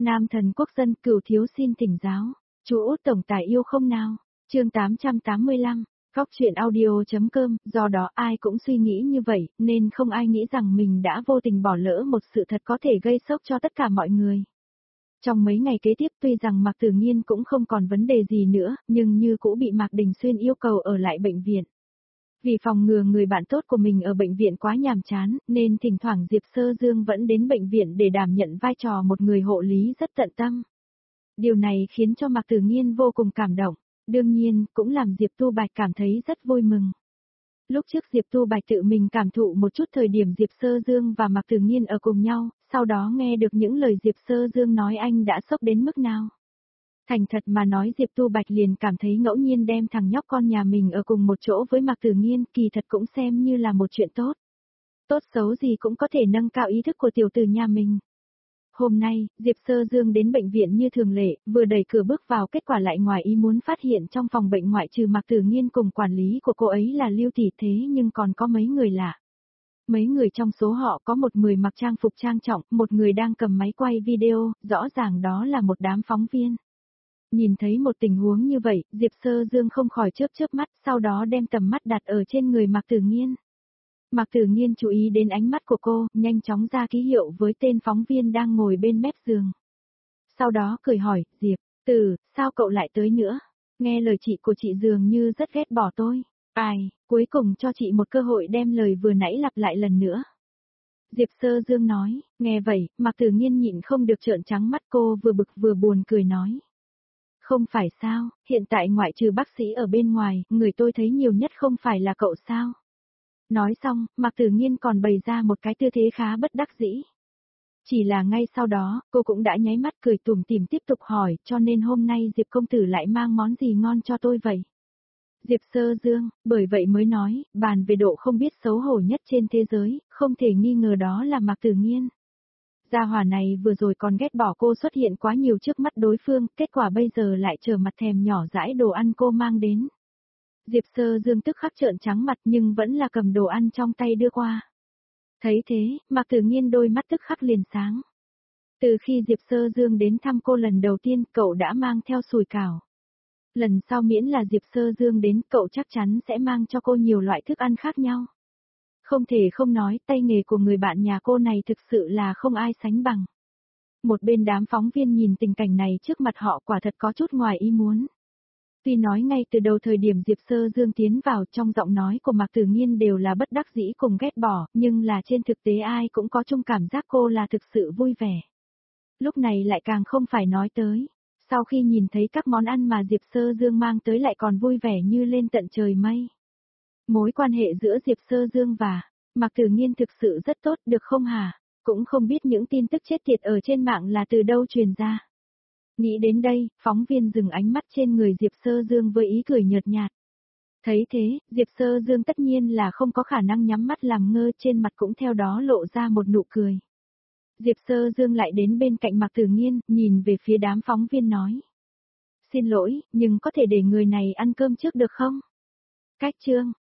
Nam thần quốc dân Cửu thiếu xin thỉnh giáo. Chú Út tổng tài yêu không nào? Chương 885. Góc truyện audio.com, do đó ai cũng suy nghĩ như vậy, nên không ai nghĩ rằng mình đã vô tình bỏ lỡ một sự thật có thể gây sốc cho tất cả mọi người. Trong mấy ngày kế tiếp tuy rằng Mạc Tử Nghiên cũng không còn vấn đề gì nữa, nhưng như cũ bị Mạc Đình Xuyên yêu cầu ở lại bệnh viện. Vì phòng ngừa người bạn tốt của mình ở bệnh viện quá nhàm chán, nên thỉnh thoảng Diệp Sơ Dương vẫn đến bệnh viện để đảm nhận vai trò một người hộ lý rất tận tâm. Điều này khiến cho Mạc Tử Nghiên vô cùng cảm động, đương nhiên cũng làm Diệp Tu Bạch cảm thấy rất vui mừng. Lúc trước Diệp Tu Bạch tự mình cảm thụ một chút thời điểm Diệp Sơ Dương và Mạc Tử Nghiên ở cùng nhau, sau đó nghe được những lời Diệp Sơ Dương nói anh đã sốc đến mức nào. Thành thật mà nói Diệp Tu Bạch liền cảm thấy ngẫu nhiên đem thằng nhóc con nhà mình ở cùng một chỗ với Mạc Tử Nghiên kỳ thật cũng xem như là một chuyện tốt. Tốt xấu gì cũng có thể nâng cao ý thức của tiểu tử nhà mình. Hôm nay, Diệp Sơ Dương đến bệnh viện như thường lệ, vừa đẩy cửa bước vào kết quả lại ngoài ý muốn phát hiện trong phòng bệnh ngoại trừ Mạc Tử Nghiên cùng quản lý của cô ấy là Lưu Tỷ thế nhưng còn có mấy người lạ. Mấy người trong số họ có một người mặc trang phục trang trọng, một người đang cầm máy quay video, rõ ràng đó là một đám phóng viên. Nhìn thấy một tình huống như vậy, Diệp Sơ Dương không khỏi chớp mắt, sau đó đem tầm mắt đặt ở trên người Mạc Tử Nghiên. Mạc Tử Nghiên chú ý đến ánh mắt của cô, nhanh chóng ra ký hiệu với tên phóng viên đang ngồi bên mép giường. Sau đó cười hỏi, Diệp, sao cậu lại tới nữa? Nghe lời chị của chị dường như rất ghét bỏ tôi. Ai, cuối cùng cho chị một cơ hội đem lời vừa nãy lặp lại lần nữa. Diệp Sơ Dương nói, nghe vậy, Mạc Tử Nghiên nhịn không được trợn trắng mắt cô vừa bực vừa buồn cười nói. Không phải sao, hiện tại ngoại trừ bác sĩ ở bên ngoài, người tôi thấy nhiều nhất không phải là cậu sao? Nói xong, Mạc Tử Nghiên còn bày ra một cái tư thế khá bất đắc dĩ. Chỉ là ngay sau đó, cô cũng đã nháy mắt cười tủm tỉm tiếp tục hỏi, cho nên hôm nay Diệp công tử lại mang món gì ngon cho tôi vậy? Diệp Sơ Dương, bởi vậy mới nói, bàn về độ không biết xấu hổ nhất trên thế giới, không thể nghi ngờ đó là Mạc Tử Nghiên. Gia hỏa này vừa rồi còn ghét bỏ cô xuất hiện quá nhiều trước mắt đối phương, kết quả bây giờ lại trở mặt thèm nhỏ dãi đồ ăn cô mang đến. Diệp Sơ Dương tức khắc trợn trắng mặt nhưng vẫn là cầm đồ ăn trong tay đưa qua. Thấy thế, Mạc Tử Nghiên đôi mắt tức khắc liền sáng. Từ khi Diệp Sơ Dương đến thăm cô lần đầu tiên, cậu đã mang theo sủi cảo. Lần sau miễn là Diệp Sơ Dương đến, cậu chắc chắn sẽ mang cho cô nhiều loại thức ăn khác nhau. Không thể không nói, tay nghề của người bạn nhà cô này thực sự là không ai sánh bằng. Một bên đám phóng viên nhìn tình cảnh này trước mặt họ quả thật có chút ngoài ý muốn. Tuy nói ngay từ đầu thời điểm Diệp Sơ Dương tiến vào trong giọng nói của Mạc Tử Nghiên đều là bất đắc dĩ cùng ghét bỏ, nhưng là trên thực tế ai cũng có chung cảm giác cô là thực sự vui vẻ. Lúc này lại càng không phải nói tới. Sau khi nhìn thấy các món ăn mà Diệp Sơ Dương mang tới lại còn vui vẻ như lên tận trời mây. Mối quan hệ giữa Diệp Sơ Dương và Mạc Tử Nghiên thực sự rất tốt được không hả? Cũng không biết những tin tức chết tiệt ở trên mạng là từ đâu truyền ra. Nghĩ đến đây, phóng viên dừng ánh mắt trên người Diệp Sơ Dương với ý cười nhợt nhạt. Thấy thế, Diệp Sơ Dương tất nhiên là không có khả năng nhắm mắt làm ngơ, trên mặt cũng theo đó lộ ra một nụ cười. Diệp Sơ Dương lại đến bên cạnh Mạc Tử Nghiên, nhìn về phía đám phóng viên nói. Xin lỗi, nhưng có thể để người này ăn cơm trước được không? Cách chương.